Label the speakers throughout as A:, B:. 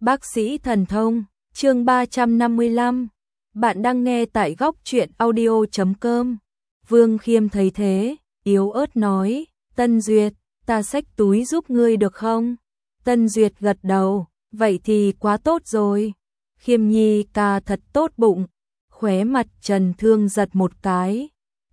A: Bác sĩ thần thông, chương 355. Bạn đang nghe tại góc truyện audio.com. Vương Khiêm thấy thế, yếu ớt nói, Tân Duyệt, ta xách túi giúp ngươi được không? Tân Duyệt gật đầu, vậy thì quá tốt rồi. Khiêm nhi ca thật tốt bụng. Khóe mặt Trần Thương giật một cái.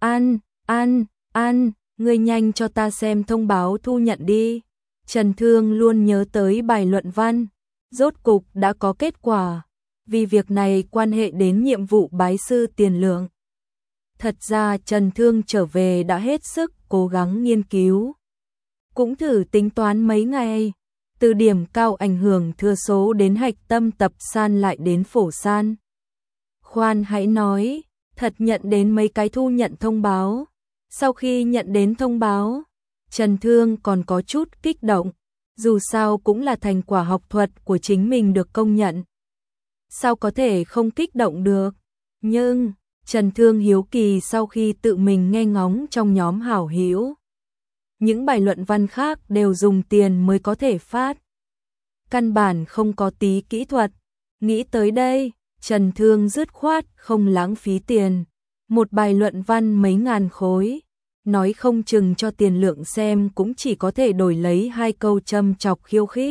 A: An, ngươi nhanh cho ta xem thông báo thu nhận đi. Trần Thương luôn nhớ tới bài luận văn. Rốt cục đã có kết quả, vì việc này quan hệ đến nhiệm vụ bái sư tiền lượng. Thật ra Trần Thương trở về đã hết sức cố gắng nghiên cứu. Cũng thử tính toán mấy ngày, từ điểm cao ảnh hưởng thừa số đến hạch tâm tập san lại đến phổ san. Khoan hãy nói, thật nhận đến mấy cái thu nhận thông báo. Sau khi nhận đến thông báo, Trần Thương còn có chút kích động. Dù sao cũng là thành quả học thuật của chính mình được công nhận. Sao có thể không kích động được? Nhưng, Trần Thương hiếu kỳ sau khi tự mình nghe ngóng trong nhóm hảo hữu. Những bài luận văn khác đều dùng tiền mới có thể phát. Căn bản không có tí kỹ thuật. Nghĩ tới đây, Trần Thương dứt khoát không lãng phí tiền. Một bài luận văn mấy ngàn khối. Nói không chừng cho tiền lượng xem cũng chỉ có thể đổi lấy 2 câu châm chọc khiêu khích.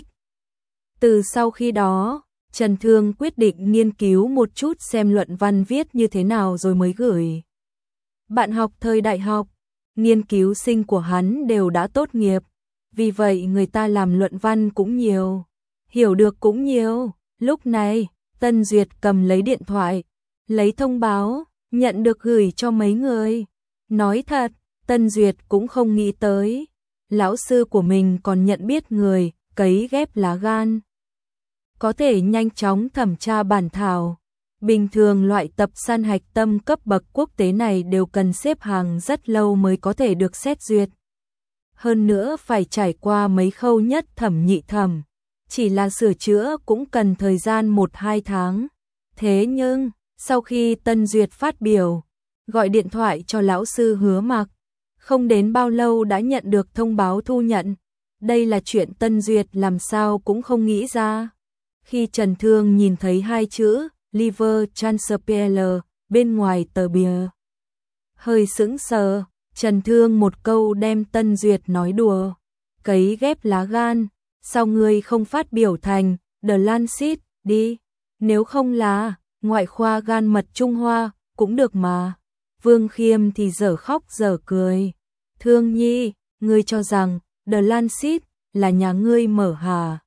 A: Từ sau khi đó, Trần Thương quyết định nghiên cứu một chút xem luận văn viết như thế nào rồi mới gửi. Bạn học thời đại học, nghiên cứu sinh của hắn đều đã tốt nghiệp, vì vậy người ta làm luận văn cũng nhiều, hiểu được cũng nhiều. Lúc này, Tân Duyệt cầm lấy điện thoại, lấy thông báo, nhận được gửi cho mấy người. Nói thật, Tân Duyệt cũng không nghĩ tới, lão sư của mình còn nhận biết người cấy ghép lá gan. Có thể nhanh chóng thẩm tra bản thảo. Bình thường loại tập san hạch tâm cấp bậc quốc tế này đều cần xếp hàng rất lâu mới có thể được xét duyệt. Hơn nữa phải trải qua mấy khâu nhất thẩm nhị thẩm. Chỉ là sửa chữa cũng cần thời gian 1-2 tháng. Thế nhưng, sau khi Tân Duyệt phát biểu, gọi điện thoại cho lão sư Hứa Mặc, không đến bao lâu đã nhận được thông báo thu nhận. Đây là chuyện Tân Duyệt làm sao cũng không nghĩ ra. Khi Trần Thương nhìn thấy 2 chữ Liver Transplant bên ngoài tờ bìa, hơi sững sờ. Trần Thương một câu đem Tân Duyệt nói đùa. Cấy ghép lá gan, sao ngươi không phát biểu thành The Lancet đi? Nếu không là ngoại khoa gan mật Trung Hoa cũng được mà. Vương Khiêm thì dở khóc dở cười. Thương nhi, ngươi cho rằng The Lancet là nhà ngươi mở hả?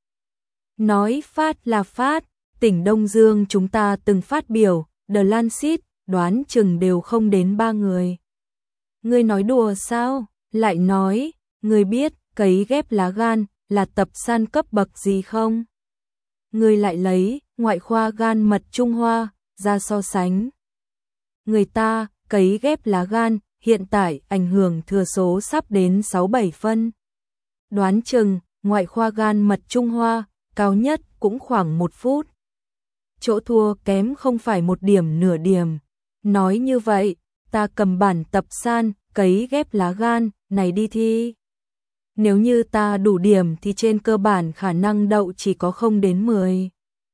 A: Nói phát là phát, tỉnh Đông Dương chúng ta từng phát biểu, The Lancet, đoán chừng đều không đến 3 người. Ngươi nói đùa sao? Lại nói, ngươi biết cấy ghép lá gan là tập san cấp bậc gì không? Ngươi lại lấy ngoại khoa gan mật Trung Hoa ra so sánh. Người ta cấy ghép lá gan hiện tại ảnh hưởng thừa số sắp đến 6-7 phân. Đoán chừng ngoại khoa gan mật Trung Hoa cao nhất cũng khoảng 1 phút. Chỗ thua kém không phải 1 điểm nửa điểm. Nói như vậy, ta cầm bản tập san cấy ghép lá gan này đi thi. Nếu như ta đủ điểm thì trên cơ bản khả năng đậu chỉ có 0 đến 10.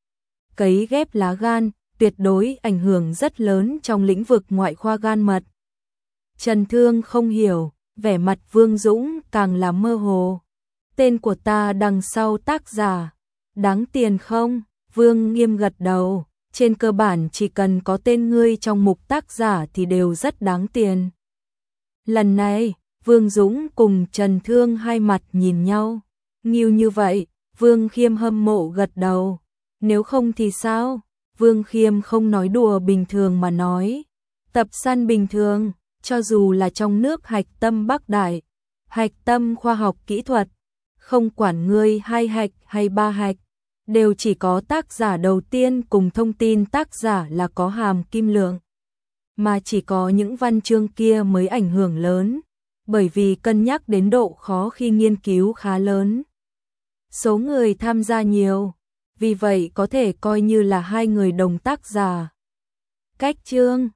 A: Cấy ghép lá gan tuyệt đối ảnh hưởng rất lớn trong lĩnh vực ngoại khoa gan mật. Trần Thương không hiểu, vẻ mặt Vương Dũng càng là mơ hồ. Tên của ta đằng sau tác giả, đáng tiền không? Vương Nghiêm gật đầu, trên cơ bản chỉ cần có tên ngươi trong mục tác giả thì đều rất đáng tiền. Lần này, Vương Dũng cùng Trần Thương hai mặt nhìn nhau. Nhiều như vậy, Vương Khiêm hâm mộ gật đầu. Nếu không thì sao? Vương Khiêm không nói đùa bình thường mà nói. Tập san bình thường, cho dù là trong nước hạch tâm Bắc Đại, hạch tâm khoa học kỹ thuật, không quản ngươi 2 hạch hay 3 hạch, đều chỉ có tác giả đầu tiên cùng thông tin tác giả là có hàm kim lượng. Mà chỉ có những văn chương kia mới ảnh hưởng lớn, bởi vì cân nhắc đến độ khó khi nghiên cứu khá lớn. Số người tham gia nhiều, vì vậy có thể coi như là 2 người đồng tác giả. Cách chương